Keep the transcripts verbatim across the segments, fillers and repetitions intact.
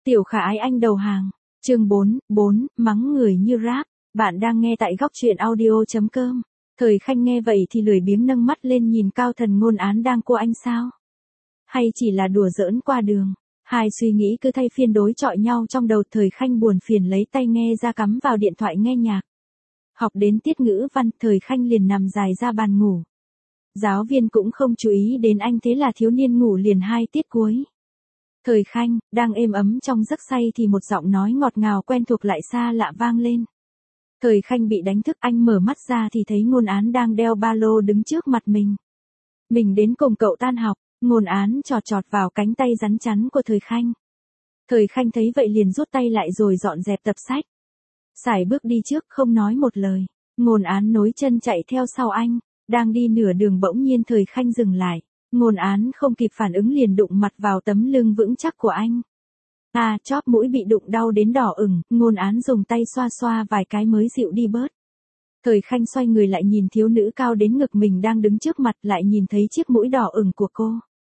Tiểu Khả Ái Anh đầu hàng. Chương bốn, bốn, mắng người như rap. Bạn đang nghe tại góc truyện audio chấm com. Thời Khanh nghe vậy thì lười biếng nâng mắt lên nhìn Cao Thần Ngôn Án đang cua anh sao? Hay chỉ là đùa giỡn qua đường? Hai suy nghĩ cứ thay phiên đối chọi nhau trong đầu. Thời Khanh buồn phiền lấy tay nghe ra cắm vào điện thoại nghe nhạc. Học đến tiết ngữ văn, Thời Khanh liền nằm dài ra bàn ngủ. Giáo viên cũng không chú ý đến anh, thế là thiếu niên ngủ liền hai tiết cuối. Thời Khanh, đang êm ấm trong giấc say thì một giọng nói ngọt ngào quen thuộc lại xa lạ vang lên. Thời Khanh bị đánh thức, anh mở mắt ra thì thấy Ngôn Án đang đeo ba lô đứng trước mặt mình. Mình đến cùng cậu tan học. Ngôn Án chọt chọt vào cánh tay rắn chắn của Thời Khanh. Thời Khanh thấy vậy liền rút tay lại rồi dọn dẹp tập sách. Sải bước đi trước không nói một lời. Ngôn Án nối chân chạy theo sau anh. Đang đi nửa đường bỗng nhiên Thời Khanh dừng lại. Ngôn Án không kịp phản ứng liền đụng mặt vào tấm lưng vững chắc của anh. À, chóp mũi bị đụng đau đến đỏ ửng, Ngôn Án dùng tay xoa xoa vài cái mới dịu đi bớt. Thời Khanh xoay người lại nhìn thiếu nữ cao đến ngực mình đang đứng trước mặt, lại nhìn thấy chiếc mũi đỏ ửng của cô.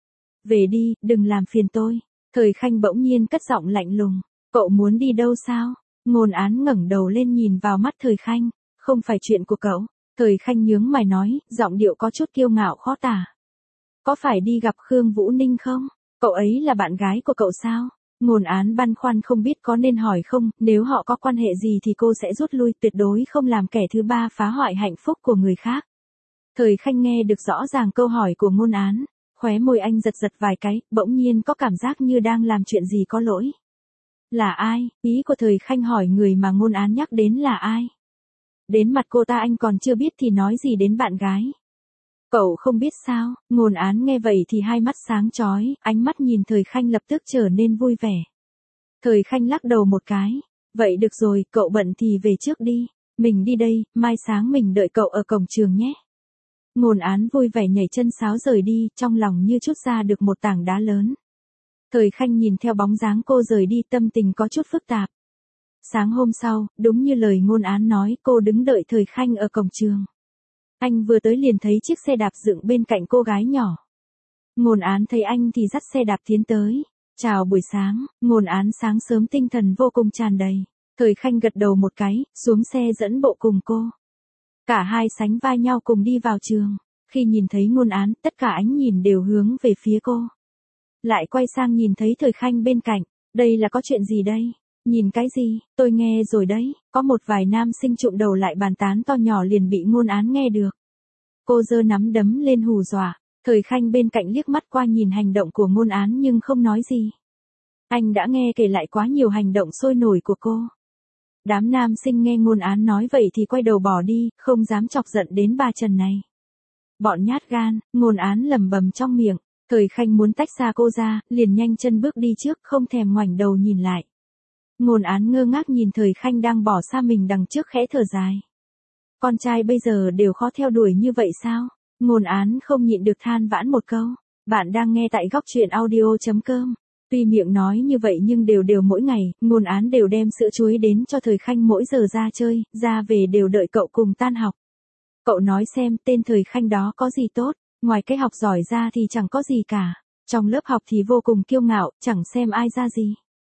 Về đi, đừng làm phiền tôi. Thời Khanh bỗng nhiên cất giọng lạnh lùng. Cậu muốn đi đâu sao? Ngôn Án ngẩng đầu lên nhìn vào mắt Thời Khanh. Không phải chuyện của cậu. Thời Khanh nhướng mày nói, giọng điệu có chút kiêu ngạo khó tả. Có phải đi gặp Khương Vũ Ninh không? Cậu ấy là bạn gái của cậu sao? Ngôn Án băn khoăn không biết có nên hỏi không, nếu họ có quan hệ gì thì cô sẽ rút lui, tuyệt đối không làm kẻ thứ ba phá hoại hạnh phúc của người khác. Thời Khanh nghe được rõ ràng câu hỏi của Ngôn Án, khóe môi anh giật giật vài cái, bỗng nhiên có cảm giác như đang làm chuyện gì có lỗi. Là ai? Ý của Thời Khanh hỏi người mà Ngôn Án nhắc đến là ai? Đến mặt cô ta anh còn chưa biết thì nói gì đến bạn gái. Cậu không biết sao? Ngôn Án nghe vậy thì hai mắt sáng chói, ánh mắt nhìn Thời Khanh lập tức trở nên vui vẻ. Thời Khanh lắc đầu một cái. Vậy được rồi, cậu bận thì về trước đi. Mình đi đây, mai sáng mình đợi cậu ở cổng trường nhé. Ngôn Án vui vẻ nhảy chân sáo rời đi, trong lòng như trút ra được một tảng đá lớn. Thời Khanh nhìn theo bóng dáng cô rời đi, tâm tình có chút phức tạp. Sáng hôm sau, đúng như lời Ngôn Án nói, cô đứng đợi Thời Khanh ở cổng trường. Anh vừa tới liền thấy chiếc xe đạp dựng bên cạnh cô gái nhỏ. Ngôn Án thấy anh thì dắt xe đạp tiến tới. Chào buổi sáng. Ngôn Án sáng sớm tinh thần vô cùng tràn đầy. Thời Khanh gật đầu một cái, xuống xe dẫn bộ cùng cô. Cả hai sánh vai nhau cùng đi vào trường. Khi nhìn thấy Ngôn Án, tất cả ánh nhìn đều hướng về phía cô. Lại quay sang nhìn thấy Thời Khanh bên cạnh. Đây là có chuyện gì đây? Nhìn cái gì? Tôi nghe rồi đấy. Có một vài nam sinh trụm đầu lại bàn tán to nhỏ liền bị Ngôn Án nghe được. Cô giơ nắm đấm lên hù dọa. Thời Khanh bên cạnh liếc mắt qua nhìn hành động của Ngôn Án nhưng không nói gì. Anh đã nghe kể lại quá nhiều hành động sôi nổi của cô. Đám nam sinh nghe Ngôn Án nói vậy thì quay đầu bỏ đi, không dám chọc giận đến bà Trần này. Bọn nhát gan, Ngôn Án lẩm bẩm trong miệng. Thời Khanh muốn tách xa cô ra, liền nhanh chân bước đi trước, không thèm ngoảnh đầu nhìn lại. Ngôn Án ngơ ngác nhìn Thời Khanh đang bỏ xa mình đằng trước, khẽ thở dài. Con trai bây giờ đều khó theo đuổi như vậy sao? Ngôn Án không nhịn được than vãn một câu. Bạn đang nghe tại góc truyện audio chấm com. Tuy miệng nói như vậy nhưng đều đều mỗi ngày, Ngôn Án đều đem sữa chuối đến cho Thời Khanh mỗi giờ ra chơi, ra về đều đợi cậu cùng tan học. Cậu nói xem, tên Thời Khanh đó có gì tốt, ngoài cái học giỏi ra thì chẳng có gì cả. Trong lớp học thì vô cùng kiêu ngạo, chẳng xem ai ra gì.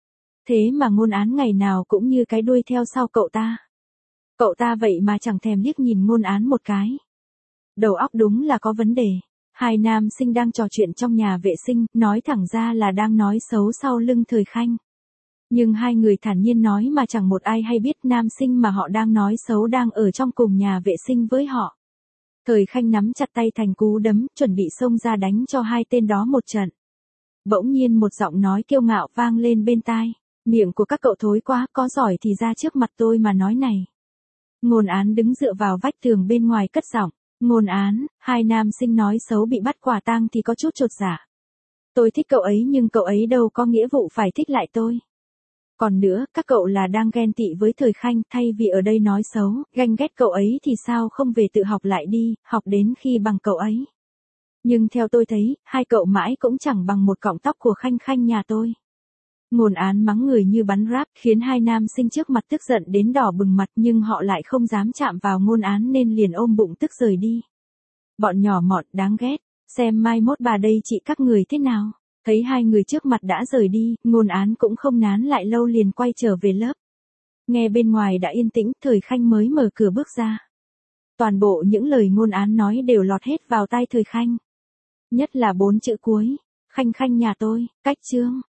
Thế mà Ngôn Án ngày nào cũng như cái đuôi theo sau cậu ta. Cậu ta vậy mà chẳng thèm liếc nhìn Ngôn Án một cái. Đầu óc đúng là có vấn đề. Hai nam sinh đang trò chuyện trong nhà vệ sinh, nói thẳng ra là đang nói xấu sau lưng Thời Khanh. Nhưng hai người thản nhiên nói mà chẳng một ai hay biết nam sinh mà họ đang nói xấu đang ở trong cùng nhà vệ sinh với họ. Thời Khanh nắm chặt tay thành cú đấm, chuẩn bị xông ra đánh cho hai tên đó một trận. Bỗng nhiên một giọng nói kiêu ngạo vang lên bên tai. Miệng của các cậu thối quá, có giỏi thì ra trước mặt tôi mà nói này. Ngôn Án đứng dựa vào vách tường bên ngoài cất giọng. Ngôn Án, hai nam sinh nói xấu bị bắt quả tang thì có chút chột dạ. Tôi thích cậu ấy nhưng cậu ấy đâu có nghĩa vụ phải thích lại tôi. Còn nữa, các cậu là đang ghen tị với Thời Khanh, thay vì ở đây nói xấu, ganh ghét cậu ấy thì sao không về tự học lại đi, học đến khi bằng cậu ấy. Nhưng theo tôi thấy, hai cậu mãi cũng chẳng bằng một cọng tóc của Khanh Khanh nhà tôi. Ngôn Án mắng người như bắn ráp, khiến hai nam sinh trước mặt tức giận đến đỏ bừng mặt nhưng họ lại không dám chạm vào Ngôn Án nên liền ôm bụng tức rời đi. Bọn nhỏ mọn đáng ghét, xem mai mốt bà đây trị các người thế nào. Thấy hai người trước mặt đã rời đi, Ngôn Án cũng không nán lại lâu liền quay trở về lớp. Nghe bên ngoài đã yên tĩnh, Thời Khanh mới mở cửa bước ra. Toàn bộ những lời Ngôn Án nói đều lọt hết vào tai Thời Khanh. Nhất là bốn chữ cuối, Khanh Khanh nhà tôi, cách chương.